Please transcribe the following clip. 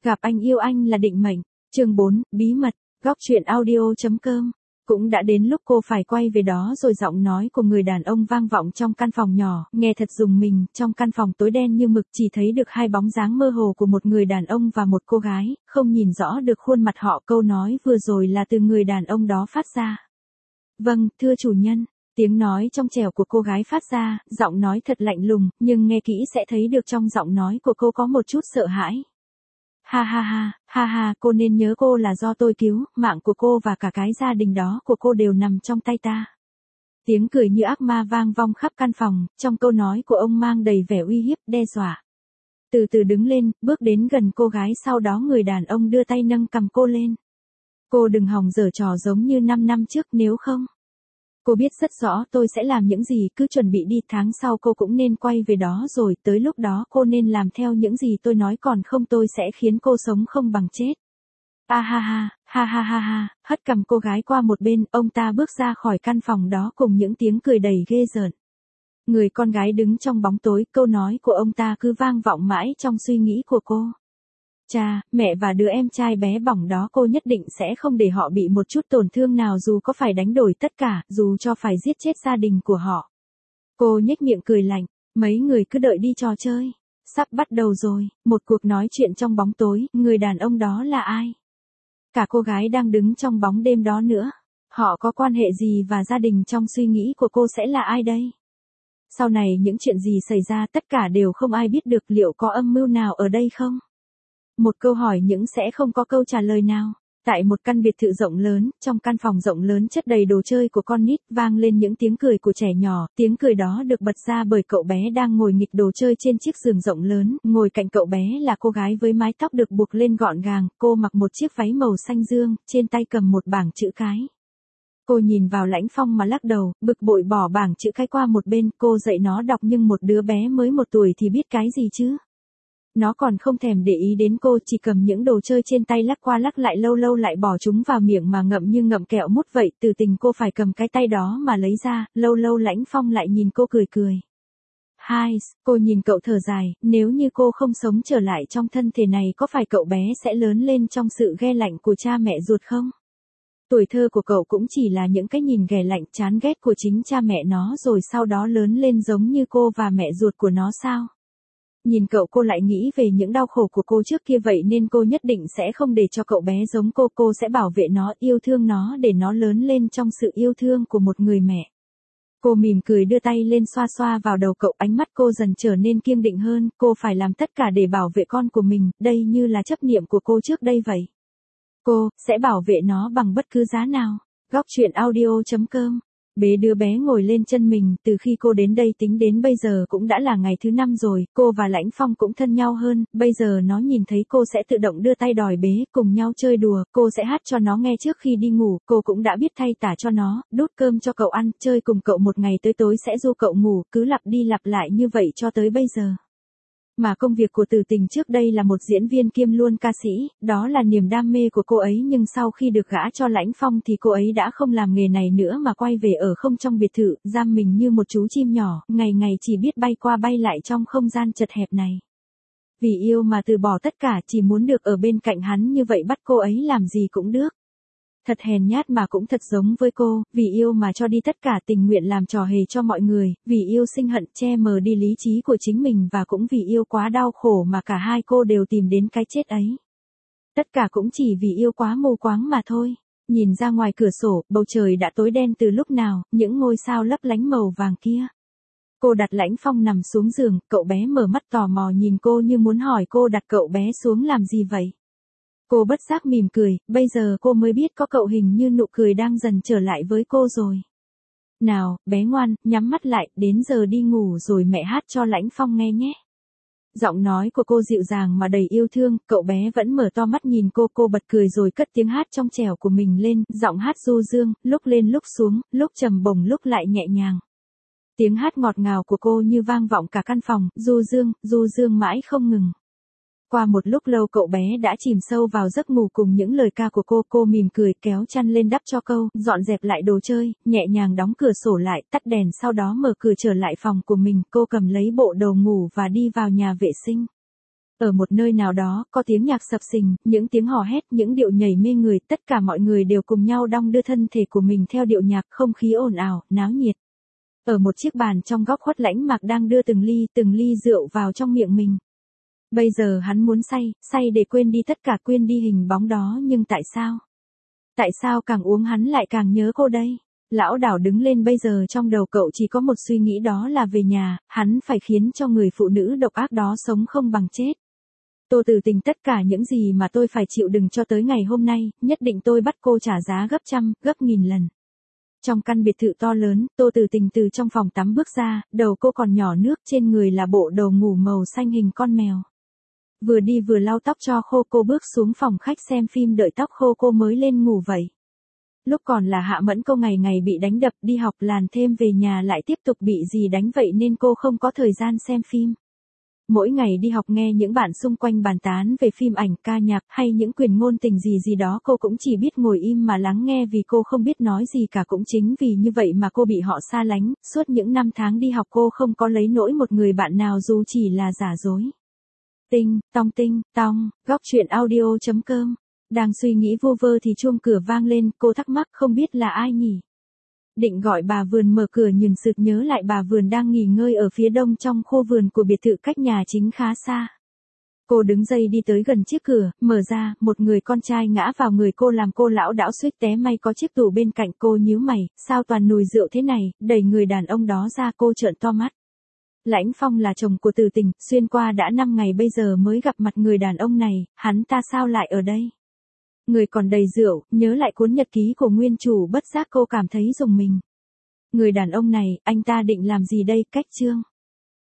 Gặp anh yêu anh là định mệnh. Chương 4, bí mật. Góc truyện audio.com. Cũng đã đến lúc cô phải quay về đó rồi, giọng nói của người đàn ông vang vọng trong căn phòng nhỏ, nghe thật rùng mình. Trong căn phòng tối đen như mực, chỉ thấy được hai bóng dáng mơ hồ của một người đàn ông và một cô gái, không nhìn rõ được khuôn mặt họ. Câu nói vừa rồi là từ người đàn ông đó phát ra. Vâng, thưa chủ nhân. Tiếng nói trong trẻo của cô gái phát ra, giọng nói thật lạnh lùng, nhưng nghe kỹ sẽ thấy được trong giọng nói của cô có một chút sợ hãi. Ha ha ha, ha ha, cô nên nhớ cô là do tôi cứu, mạng của cô và cả cái gia đình đó của cô đều nằm trong tay ta. Tiếng cười như ác ma vang vọng khắp căn phòng, trong câu nói của ông mang đầy vẻ uy hiếp, đe dọa. Từ từ đứng lên, bước đến gần cô gái, sau đó người đàn ông đưa tay nâng cầm cô lên. Cô đừng hòng giở trò giống như 5 năm trước, nếu không. Cô biết rất rõ tôi sẽ làm những gì, cứ chuẩn bị đi, tháng sau cô cũng nên quay về đó rồi, tới lúc đó cô nên làm theo những gì tôi nói, còn không tôi sẽ khiến cô sống không bằng chết. Ha ha ha, ha ha ha ha, hất cầm cô gái qua một bên, ông ta bước ra khỏi căn phòng đó cùng những tiếng cười đầy ghê rợn. Người con gái đứng trong bóng tối, câu nói của ông ta cứ vang vọng mãi trong suy nghĩ của cô. Cha, mẹ và đứa em trai bé bỏng đó cô nhất định sẽ không để họ bị một chút tổn thương nào, dù có phải đánh đổi tất cả, dù cho phải giết chết gia đình của họ. Cô nhếch miệng cười lạnh, mấy người cứ đợi đi, trò chơi sắp bắt đầu rồi. Một cuộc nói chuyện trong bóng tối, người đàn ông đó là ai? Cả cô gái đang đứng trong bóng đêm đó nữa. Họ có quan hệ gì và gia đình trong suy nghĩ của cô sẽ là ai đây? Sau này những chuyện gì xảy ra tất cả đều không ai biết được, liệu có âm mưu nào ở đây không? Một câu hỏi nhưng sẽ không có câu trả lời nào. Tại một căn biệt thự rộng lớn, trong căn phòng rộng lớn chất đầy đồ chơi của con nít, vang lên những tiếng cười của trẻ nhỏ, tiếng cười đó được bật ra bởi cậu bé đang ngồi nghịch đồ chơi trên chiếc giường rộng lớn, ngồi cạnh cậu bé là cô gái với mái tóc được buộc lên gọn gàng, cô mặc một chiếc váy màu xanh dương, trên tay cầm một bảng chữ cái. Cô nhìn vào Lãnh Phong mà lắc đầu, bực bội bỏ bảng chữ cái qua một bên, cô dạy nó đọc nhưng một đứa bé mới 1 tuổi thì biết cái gì chứ. Nó còn không thèm để ý đến cô, chỉ cầm những đồ chơi trên tay lắc qua lắc lại, lâu lâu lại bỏ chúng vào miệng mà ngậm như ngậm kẹo mút vậy. Từ tình cô phải cầm cái tay đó mà lấy ra, lâu lâu Lãnh Phong lại nhìn cô cười cười. Hai, cô nhìn cậu thở dài, nếu như cô không sống trở lại trong thân thể này, có phải cậu bé sẽ lớn lên trong sự ghe lạnh của cha mẹ ruột không? Tuổi thơ của cậu cũng chỉ là những cái nhìn ghẻ lạnh chán ghét của chính cha mẹ nó, rồi sau đó lớn lên giống như cô và mẹ ruột của nó sao? Nhìn cậu, cô lại nghĩ về những đau khổ của cô trước kia, vậy nên cô nhất định sẽ không để cho cậu bé giống cô sẽ bảo vệ nó, yêu thương nó để nó lớn lên trong sự yêu thương của một người mẹ. Cô mỉm cười đưa tay lên xoa xoa vào đầu cậu, ánh mắt cô dần trở nên kiên định hơn, cô phải làm tất cả để bảo vệ con của mình, đây như là chấp niệm của cô trước đây vậy. Cô sẽ bảo vệ nó bằng bất cứ giá nào. Góc truyện audio.com. Bế đứa bé ngồi lên chân mình, từ khi cô đến đây tính đến bây giờ cũng đã là ngày thứ 5 rồi, cô và Lãnh Phong cũng thân nhau hơn, bây giờ nó nhìn thấy cô sẽ tự động đưa tay đòi bế, cùng nhau chơi đùa, cô sẽ hát cho nó nghe trước khi đi ngủ, cô cũng đã biết thay tả cho nó, đút cơm cho cậu ăn, chơi cùng cậu một ngày tới tối sẽ du cậu ngủ, cứ lặp đi lặp lại như vậy cho tới bây giờ. Mà công việc của Từ Tình trước đây là một diễn viên kiêm luôn ca sĩ, đó là niềm đam mê của cô ấy, nhưng sau khi được gả cho Lãnh Phong thì cô ấy đã không làm nghề này nữa mà quay về ở không trong biệt thự, giam mình như một chú chim nhỏ, ngày ngày chỉ biết bay qua bay lại trong không gian chật hẹp này. Vì yêu mà từ bỏ tất cả, chỉ muốn được ở bên cạnh hắn, như vậy bắt cô ấy làm gì cũng được. Thật hèn nhát mà cũng thật giống với cô, vì yêu mà cho đi tất cả, tình nguyện làm trò hề cho mọi người, vì yêu sinh hận che mờ đi lý trí của chính mình, và cũng vì yêu quá đau khổ mà cả hai cô đều tìm đến cái chết ấy. Tất cả cũng chỉ vì yêu quá mù quáng mà thôi. Nhìn ra ngoài cửa sổ, bầu trời đã tối đen từ lúc nào, những ngôi sao lấp lánh màu vàng kia. Cô đặt Lãnh Phong nằm xuống giường, cậu bé mở mắt tò mò nhìn cô như muốn hỏi cô đặt cậu bé xuống làm gì vậy. Cô bất giác mỉm cười, bây giờ cô mới biết có cậu, hình như nụ cười đang dần trở lại với cô rồi. Nào, bé ngoan, nhắm mắt lại, đến giờ đi ngủ rồi, mẹ hát cho Lãnh Phong nghe nhé. Giọng nói của cô dịu dàng mà đầy yêu thương, cậu bé vẫn mở to mắt nhìn cô bật cười rồi cất tiếng hát trong trẻo của mình lên, giọng hát du dương, lúc lên lúc xuống, lúc trầm bổng lúc lại nhẹ nhàng. Tiếng hát ngọt ngào của cô như vang vọng cả căn phòng, du dương mãi không ngừng. Qua một lúc lâu cậu bé đã chìm sâu vào giấc ngủ cùng những lời ca của cô mỉm cười kéo chăn lên đắp cho câu, dọn dẹp lại đồ chơi, nhẹ nhàng đóng cửa sổ lại, tắt đèn, sau đó mở cửa trở lại phòng của mình, cô cầm lấy bộ đồ ngủ và đi vào nhà vệ sinh. Ở một nơi nào đó, có tiếng nhạc sập sình, những tiếng hò hét, những điệu nhảy mê người, tất cả mọi người đều cùng nhau đong đưa thân thể của mình theo điệu nhạc, không khí ồn ào, náo nhiệt. Ở một chiếc bàn trong góc khuất Lãnh Mạc đang đưa từng ly rượu vào trong miệng mình. Bây giờ hắn muốn say để quên đi tất cả, quên đi hình bóng đó, nhưng tại sao? Tại sao càng uống hắn lại càng nhớ cô đây? Lão Đảo đứng lên, bây giờ trong đầu cậu chỉ có một suy nghĩ, đó là về nhà, hắn phải khiến cho người phụ nữ độc ác đó sống không bằng chết. Tô Tử Tình, tất cả những gì mà tôi phải chịu đựng cho tới ngày hôm nay, nhất định tôi bắt cô trả giá gấp trăm, gấp nghìn lần. Trong căn biệt thự to lớn, Tô Tử Tình từ trong phòng tắm bước ra, đầu cô còn nhỏ nước, trên người là bộ đồ ngủ màu xanh hình con mèo. Vừa đi vừa lau tóc cho khô, cô bước xuống phòng khách xem phim, đợi tóc khô cô mới lên ngủ vậy. Lúc còn là Hạ Mẫn, cô ngày ngày bị đánh đập, đi học làn thêm về nhà lại tiếp tục bị dì đánh, vậy nên cô không có thời gian xem phim. Mỗi ngày đi học nghe những bạn xung quanh bàn tán về phim ảnh, ca nhạc hay những quyền ngôn tình gì đó, cô cũng chỉ biết ngồi im mà lắng nghe, vì cô không biết nói gì cả. Cũng chính vì như vậy mà cô bị họ xa lánh, suốt những năm tháng đi học cô không có lấy nổi một người bạn nào dù chỉ là giả dối. Tinh tong, góc truyện audio.com. Đang suy nghĩ vu vơ thì chuông cửa vang lên, cô thắc mắc không biết là ai nhỉ. Định gọi bà vườn mở cửa, nhưng sực nhớ lại bà vườn đang nghỉ ngơi ở phía đông trong khu vườn của biệt thự cách nhà chính khá xa. Cô đứng dậy đi tới gần chiếc cửa, mở ra, một người con trai ngã vào người cô làm cô lảo đảo suýt té, may có chiếc tủ bên cạnh. Cô nhíu mày, sao toàn nồi rượu thế này, đẩy người đàn ông đó ra, cô trợn to mắt. Lãnh Phong là chồng của Tử Tình, xuyên qua đã 5 ngày bây giờ mới gặp mặt người đàn ông này, hắn ta sao lại ở đây? Người còn đầy rượu, nhớ lại cuốn nhật ký của nguyên chủ, bất giác cô cảm thấy rùng mình. Người đàn ông này, anh ta định làm gì đây? Cách chương